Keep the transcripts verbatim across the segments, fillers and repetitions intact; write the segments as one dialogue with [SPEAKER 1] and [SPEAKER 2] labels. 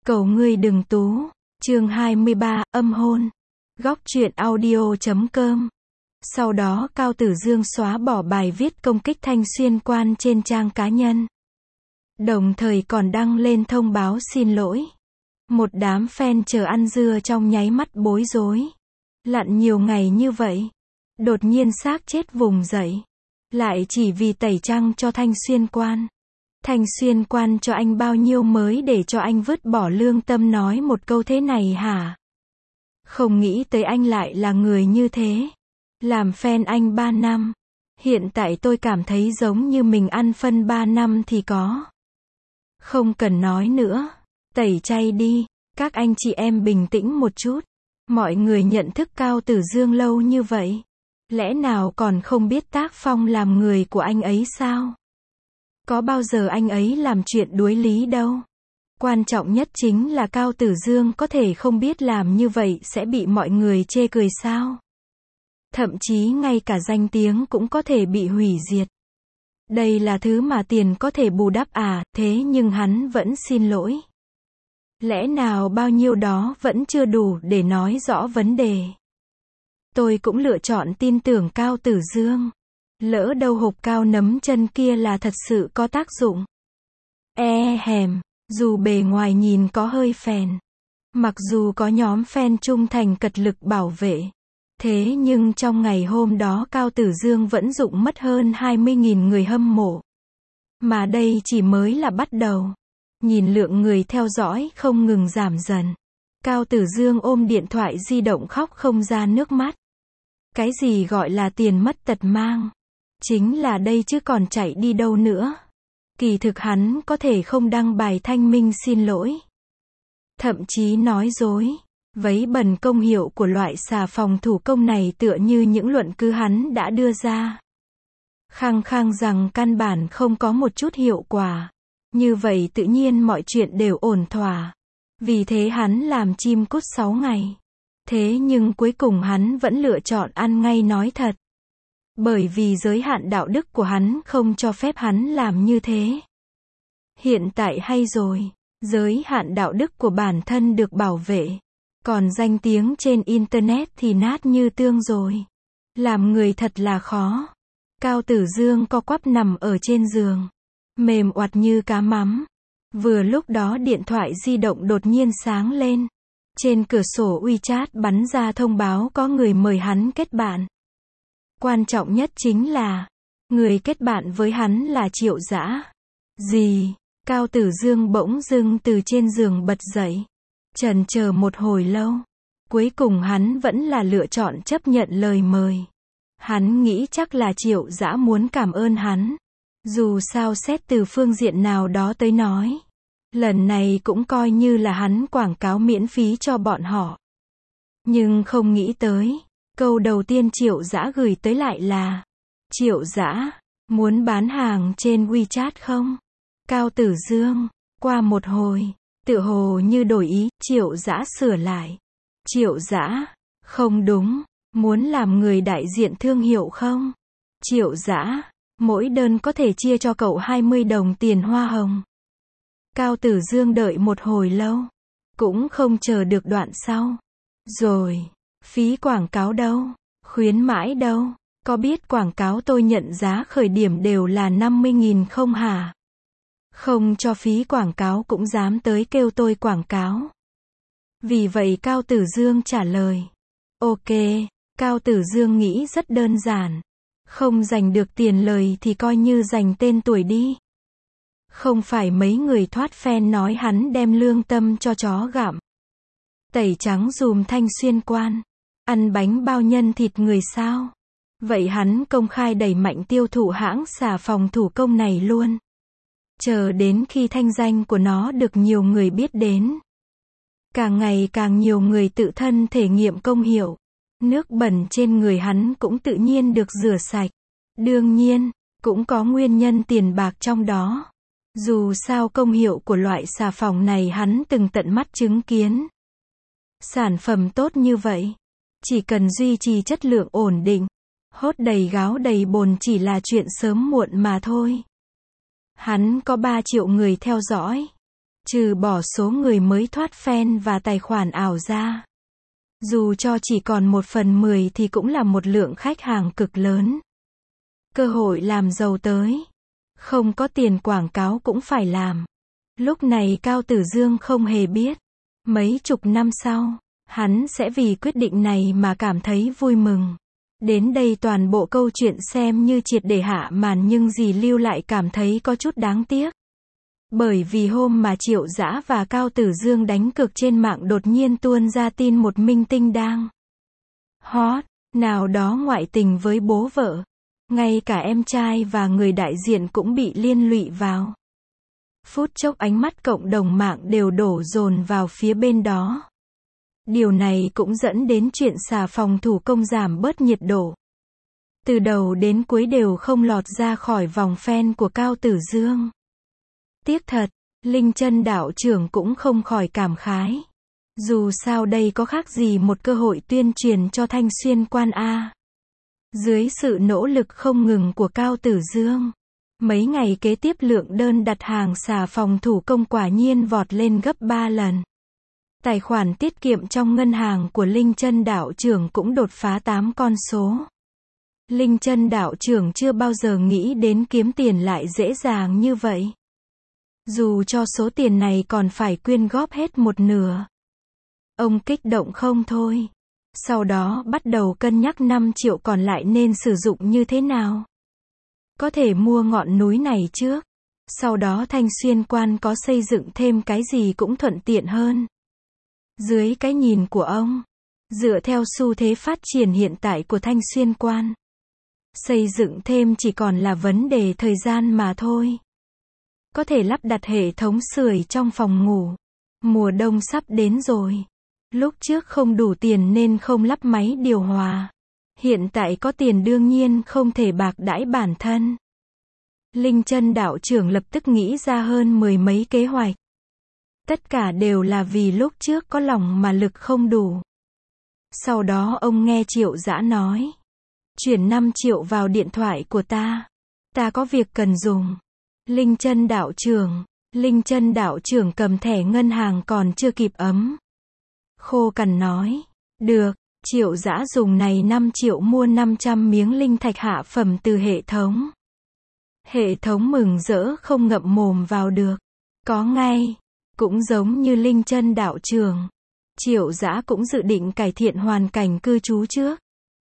[SPEAKER 1] Cầu ngươi đừng tú. Chương hai mươi ba, âm hôn. Góc truyện audio chấm com. Sau đó Cao Tử Dương xóa bỏ bài viết công kích Thanh Xuyên Quan trên trang cá nhân. Đồng thời còn đăng lên thông báo xin lỗi. Một đám fan chờ ăn dưa trong nháy mắt bối rối. Lặn nhiều ngày như vậy. Đột nhiên xác chết vùng dậy. Lại chỉ vì tẩy trăng cho Thanh Xuyên Quan. Thanh Xuyên Quan cho anh bao nhiêu mới để cho anh vứt bỏ lương tâm nói một câu thế này hả? Không nghĩ tới anh lại là người như thế. Làm fan anh ba năm. Hiện tại tôi cảm thấy giống như mình ăn phân ba năm thì có. Không cần nói nữa. Tẩy chay đi. Các anh chị em bình tĩnh một chút. Mọi người nhận thức Cao Tử Dương lâu như vậy. Lẽ nào còn không biết tác phong làm người của anh ấy sao? Có bao giờ anh ấy làm chuyện đuối lý đâu. Quan trọng nhất chính là Cao Tử Dương có thể không biết làm như vậy sẽ bị mọi người chê cười sao? Thậm chí ngay cả danh tiếng cũng có thể bị hủy diệt. Đây là thứ mà tiền có thể bù đắp à, thế nhưng hắn vẫn xin lỗi. Lẽ nào bao nhiêu đó vẫn chưa đủ để nói rõ vấn đề? Tôi cũng lựa chọn tin tưởng Cao Tử Dương. Lỡ đâu hộp cao nấm chân kia là thật sự có tác dụng. E hèm, dù bề ngoài nhìn có hơi phèn. Mặc dù có nhóm fan trung thành cật lực bảo vệ. Thế nhưng trong ngày hôm đó Cao Tử Dương vẫn dụng mất hơn hai mươi nghìn người hâm mộ. Mà đây chỉ mới là bắt đầu. Nhìn lượng người theo dõi không ngừng giảm dần. Cao Tử Dương ôm điện thoại di động khóc không ra nước mắt. Cái gì gọi là tiền mất tật mang? Chính là đây chứ còn chạy đi đâu nữa. Kỳ thực hắn có thể không đăng bài thanh minh xin lỗi. Thậm chí nói dối. Vấy bẩn công hiệu của loại xà phòng thủ công này tựa như những luận cứ hắn đã đưa ra. Khăng khăng rằng căn bản không có một chút hiệu quả. Như vậy tự nhiên mọi chuyện đều ổn thỏa. Vì thế hắn làm chim cút sáu ngày. Thế nhưng cuối cùng hắn vẫn lựa chọn ăn ngay nói thật. Bởi vì giới hạn đạo đức của hắn không cho phép hắn làm như thế. Hiện tại hay rồi, giới hạn đạo đức của bản thân được bảo vệ. Còn danh tiếng trên Internet thì nát như tương rồi. Làm người thật là khó. Cao Tử Dương co quắp nằm ở trên giường. Mềm oặt như cá mắm. Vừa lúc đó điện thoại di động đột nhiên sáng lên. Trên cửa sổ WeChat bắn ra thông báo có người mời hắn kết bạn. Quan trọng nhất chính là, người kết bạn với hắn là Triệu Dã. Gì? Cao Tử Dương bỗng dưng từ trên giường bật dậy. Chần chờ một hồi lâu. Cuối cùng hắn vẫn là lựa chọn chấp nhận lời mời. Hắn nghĩ chắc là Triệu Dã muốn cảm ơn hắn. Dù sao xét từ phương diện nào đó tới nói. Lần này cũng coi như là hắn quảng cáo miễn phí cho bọn họ. Nhưng không nghĩ tới. Câu đầu tiên Triệu Dã gửi tới lại là: Triệu Dã, muốn bán hàng trên WeChat không? Cao Tử Dương, qua một hồi, tựa hồ như đổi ý, Triệu Dã sửa lại. Triệu Dã, không đúng, muốn làm người đại diện thương hiệu không? Triệu Dã, mỗi đơn có thể chia cho cậu hai mươi đồng tiền hoa hồng. Cao Tử Dương đợi một hồi lâu, cũng không chờ được đoạn sau. Rồi. Phí quảng cáo đâu? Khuyến mãi đâu? Có biết quảng cáo tôi nhận giá khởi điểm đều là năm mươi nghìn không hả? Không cho phí quảng cáo cũng dám tới kêu tôi quảng cáo. Vì vậy Cao Tử Dương trả lời. Ok, Cao Tử Dương nghĩ rất đơn giản. Không giành được tiền lời thì coi như giành tên tuổi đi. Không phải mấy người thoát fan nói hắn đem lương tâm cho chó gặm. Tẩy trắng dùm Thanh Xuyên Quan. Ăn bánh bao nhân thịt người sao? Vậy hắn công khai đẩy mạnh tiêu thụ hãng xà phòng thủ công này luôn. Chờ đến khi thanh danh của nó được nhiều người biết đến. Càng ngày càng nhiều người tự thân thể nghiệm công hiệu. Nước bẩn trên người hắn cũng tự nhiên được rửa sạch. Đương nhiên, cũng có nguyên nhân tiền bạc trong đó. Dù sao công hiệu của loại xà phòng này hắn từng tận mắt chứng kiến. Sản phẩm tốt như vậy. Chỉ cần duy trì chất lượng ổn định, hốt đầy gáo đầy bồn chỉ là chuyện sớm muộn mà thôi. Hắn có ba triệu người theo dõi. Trừ bỏ số người mới thoát fan và tài khoản ảo ra. Dù cho chỉ còn một phần mười thì cũng là một lượng khách hàng cực lớn. Cơ hội làm giàu tới. Không có tiền quảng cáo cũng phải làm. Lúc này Cao Tử Dương không hề biết. Mấy chục năm sau, hắn sẽ vì quyết định này mà cảm thấy vui mừng. Đến đây toàn bộ câu chuyện xem như triệt để hạ màn, nhưng dì Lưu lại cảm thấy có chút đáng tiếc. Bởi vì hôm mà Triệu Dã và Cao Tử Dương đánh cược trên mạng đột nhiên tuôn ra tin một minh tinh đang hot, nào đó ngoại tình với bố vợ. Ngay cả em trai và người đại diện cũng bị liên lụy vào. Phút chốc ánh mắt cộng đồng mạng đều đổ dồn vào phía bên đó. Điều này cũng dẫn đến chuyện xà phòng thủ công giảm bớt nhiệt độ. Từ đầu đến cuối đều không lọt ra khỏi vòng fan của Cao Tử Dương. Tiếc thật, Linh Chân đạo trưởng cũng không khỏi cảm khái. Dù sao đây có khác gì một cơ hội tuyên truyền cho Thanh Xuyên Quan A. Dưới sự nỗ lực không ngừng của Cao Tử Dương, mấy ngày kế tiếp lượng đơn đặt hàng xà phòng thủ công quả nhiên vọt lên gấp ba lần. Tài khoản tiết kiệm trong ngân hàng của Linh Chân đạo trưởng cũng đột phá tám con số. Linh Chân đạo trưởng chưa bao giờ nghĩ đến kiếm tiền lại dễ dàng như vậy. Dù cho số tiền này còn phải quyên góp hết một nửa. Ông kích động không thôi. Sau đó bắt đầu cân nhắc năm triệu còn lại nên sử dụng như thế nào. Có thể mua ngọn núi này trước. Sau đó Thanh Xuyên Quan có xây dựng thêm cái gì cũng thuận tiện hơn. Dưới cái nhìn của ông, dựa theo xu thế phát triển hiện tại của Thanh Xuyên Quan, xây dựng thêm chỉ còn là vấn đề thời gian mà thôi. Có thể lắp đặt hệ thống sưởi trong phòng ngủ. Mùa đông sắp đến rồi. Lúc trước không đủ tiền nên không lắp máy điều hòa. Hiện tại có tiền đương nhiên không thể bạc đãi bản thân. Linh Chân đạo trưởng lập tức nghĩ ra hơn mười mấy kế hoạch. Tất cả đều là vì lúc trước có lòng mà lực không đủ. Sau đó ông nghe Triệu Dã nói. Chuyển năm triệu vào điện thoại của ta. Ta có việc cần dùng. Linh Chân đạo trưởng. Linh Chân đạo trưởng cầm thẻ ngân hàng còn chưa kịp ấm. Khô cằn nói. Được, Triệu Dã dùng này năm triệu mua năm trăm miếng linh thạch hạ phẩm từ hệ thống. Hệ thống mừng rỡ không ngậm mồm vào được. Có ngay. Cũng giống như Linh Chân đạo trưởng. Triệu Dã cũng dự định cải thiện hoàn cảnh cư trú trước.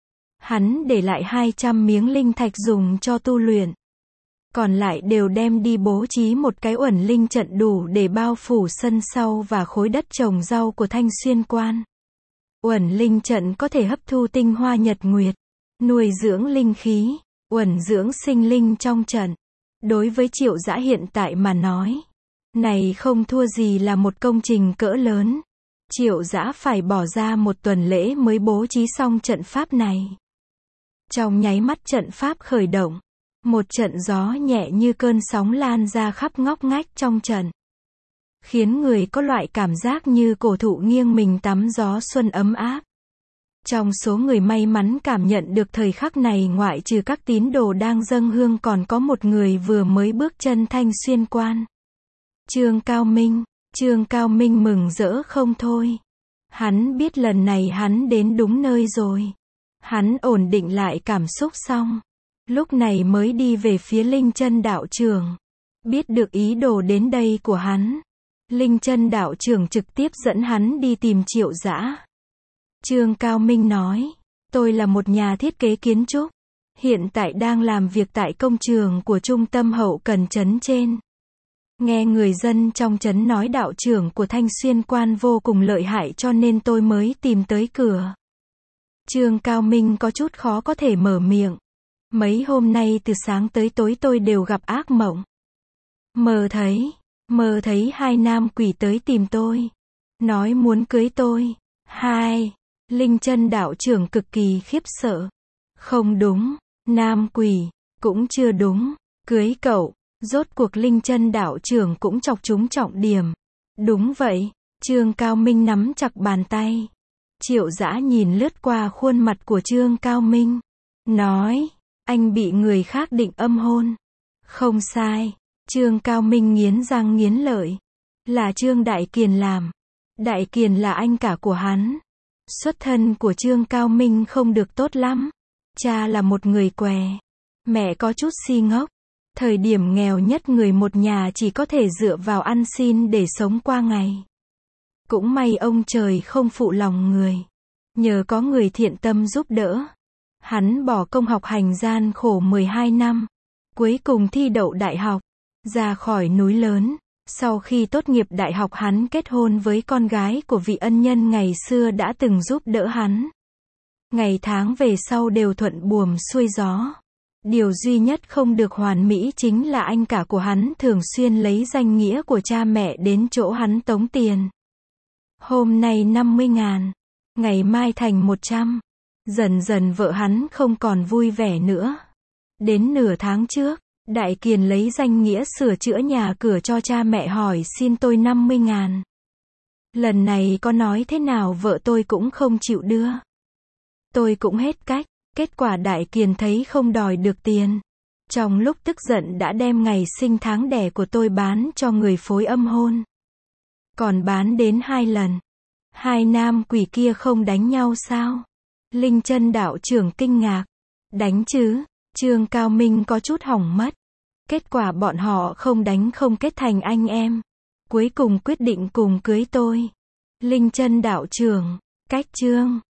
[SPEAKER 1] Hắn để lại hai trăm miếng linh thạch dùng cho tu luyện. Còn lại đều đem đi bố trí một cái uẩn linh trận đủ để bao phủ sân sau và khối đất trồng rau của Thanh Xuyên Quan. Uẩn linh trận có thể hấp thu tinh hoa nhật nguyệt, nuôi dưỡng linh khí, uẩn dưỡng sinh linh trong trận. Đối với Triệu Dã hiện tại mà nói, này không thua gì là một công trình cỡ lớn. Triệu Dã phải bỏ ra một tuần lễ mới bố trí xong trận pháp này. Trong nháy mắt trận pháp khởi động, một trận gió nhẹ như cơn sóng lan ra khắp ngóc ngách trong trận. Khiến người có loại cảm giác như cổ thụ nghiêng mình tắm gió xuân ấm áp. Trong số người may mắn cảm nhận được thời khắc này ngoại trừ các tín đồ đang dâng hương còn có một người vừa mới bước chân Thanh Xuyên Quan. Trương Cao Minh. Trương Cao Minh mừng rỡ không thôi. Hắn biết lần này hắn đến đúng nơi rồi. Hắn ổn định lại cảm xúc xong. Lúc này mới đi về phía Linh Chân đạo trưởng. Biết được ý đồ đến đây của hắn. Linh Chân đạo trưởng trực tiếp dẫn hắn đi tìm Triệu Dã. Trương Cao Minh nói. Tôi là một nhà thiết kế kiến trúc. Hiện tại đang làm việc tại công trường của trung tâm hậu cần trấn trên. Nghe người dân trong trấn nói đạo trưởng của Thanh Xuyên Quan vô cùng lợi hại cho nên tôi mới tìm tới cửa. Trương Cao Minh có chút khó có thể mở miệng. Mấy hôm nay từ sáng tới tối tôi đều gặp ác mộng. Mơ thấy, mơ thấy hai nam quỷ tới tìm tôi. Nói muốn cưới tôi. Hai, Linh Chân đạo trưởng cực kỳ khiếp sợ. Không đúng, nam quỷ, cũng chưa đúng, cưới cậu. Rốt cuộc Linh Chân đạo trưởng cũng chọc trúng trọng điểm. Đúng vậy, Trương Cao Minh nắm chặt bàn tay. Triệu Dã nhìn lướt qua khuôn mặt của Trương Cao Minh. Nói, anh bị người khác định âm hôn. Không sai, Trương Cao Minh nghiến răng nghiến lợi. là Trương Đại Kiền làm. Đại Kiền là anh cả của hắn. Xuất thân của Trương Cao Minh không được tốt lắm. Cha là một người què. Mẹ có chút si ngốc. Thời điểm nghèo nhất người một nhà chỉ có thể dựa vào ăn xin để sống qua ngày. Cũng may ông trời không phụ lòng người. Nhờ có người thiện tâm giúp đỡ. Hắn bỏ công học hành gian khổ mười hai năm. Cuối cùng thi đậu đại học. Ra khỏi núi lớn. Sau khi tốt nghiệp đại học hắn kết hôn với con gái của vị ân nhân ngày xưa đã từng giúp đỡ hắn. Ngày tháng về sau đều thuận buồm xuôi gió. Điều duy nhất không được hoàn mỹ chính là anh cả của hắn thường xuyên lấy danh nghĩa của cha mẹ đến chỗ hắn tống tiền. Hôm nay năm mươi ngàn, ngày mai thành một trăm. Dần dần vợ hắn không còn vui vẻ nữa. Đến nửa tháng trước, Đại Kiền lấy danh nghĩa sửa chữa nhà cửa cho cha mẹ hỏi xin tôi năm mươi ngàn. Lần này có nói thế nào vợ tôi cũng không chịu đưa. Tôi cũng hết cách. Kết quả Đại Kiền thấy không đòi được tiền. Trong lúc tức giận đã đem ngày sinh tháng đẻ của tôi bán cho người phối âm hôn. Còn bán đến hai lần. Hai nam quỷ kia không đánh nhau sao? Linh Chân đạo trưởng kinh ngạc. Đánh chứ. Trương Cao Minh có chút hỏng mất. Kết quả bọn họ không đánh không kết thành anh em. Cuối cùng quyết định cùng cưới tôi. Linh Chân đạo trưởng. Cách Trương